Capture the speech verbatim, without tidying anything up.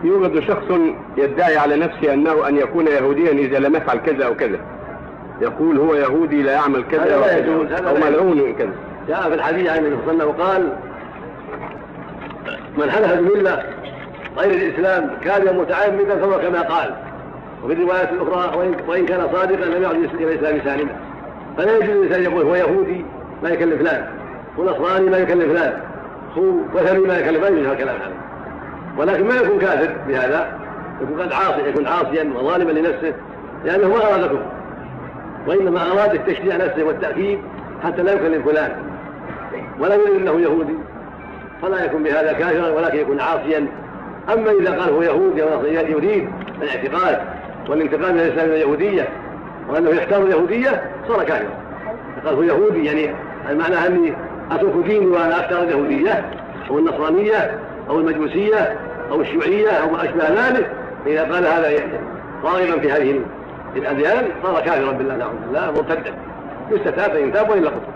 يوجد شخص يدعي على نفسه أنه أن يكون يهوديا إذا لم يفعل كذا أو كذا، يقول هو يهودي لا يعمل كذا أو ملعون كذا. جاء في الحديث عن النبي صلى الله عليه وسلم وقال: من حلف بملة غير الإسلام كاذبا متعمدا فهو كما قال. وفي الروايات الأخرى: وإن كان صادقا لم يعد إلى الإسلام سالما. فلا يجوز الإنسان يقول هو يهودي ما يكلف فلان، ونصراني ما يكلف فلان، وثني ما يكلف، ما يجوز الكلام هذا. ولكن ما يكون كافر بهذا، يكون قد عاصي، يكون عاصيا وظالما لنفسه لأنه ما أراد كفر، وإنما أراد التشريع نفسه والتأكيد حتى لا يكلف فلان، ولا يريد أنه يهودي فلا يكون بهذا كافرا، ولكن يكون عاصيا. أما إذا قال هو يهودي يريد الاعتقاد والانتقال من الإسلام إلى اليهودية وأنه يختار اليهودية صار كافرا. قال هو يهودي يعني المعنى أني أترك ديني وأنا أختار اليهودية أو النصرانية أو المجوسية أو الشيوعية أو ما أشبه ذلك. إذا قال هذا راغبا في هذه الأديان صار كافرا بالله، نعوذ بالله، مرتدا، يستتاب فإن تاب وإلا قتل.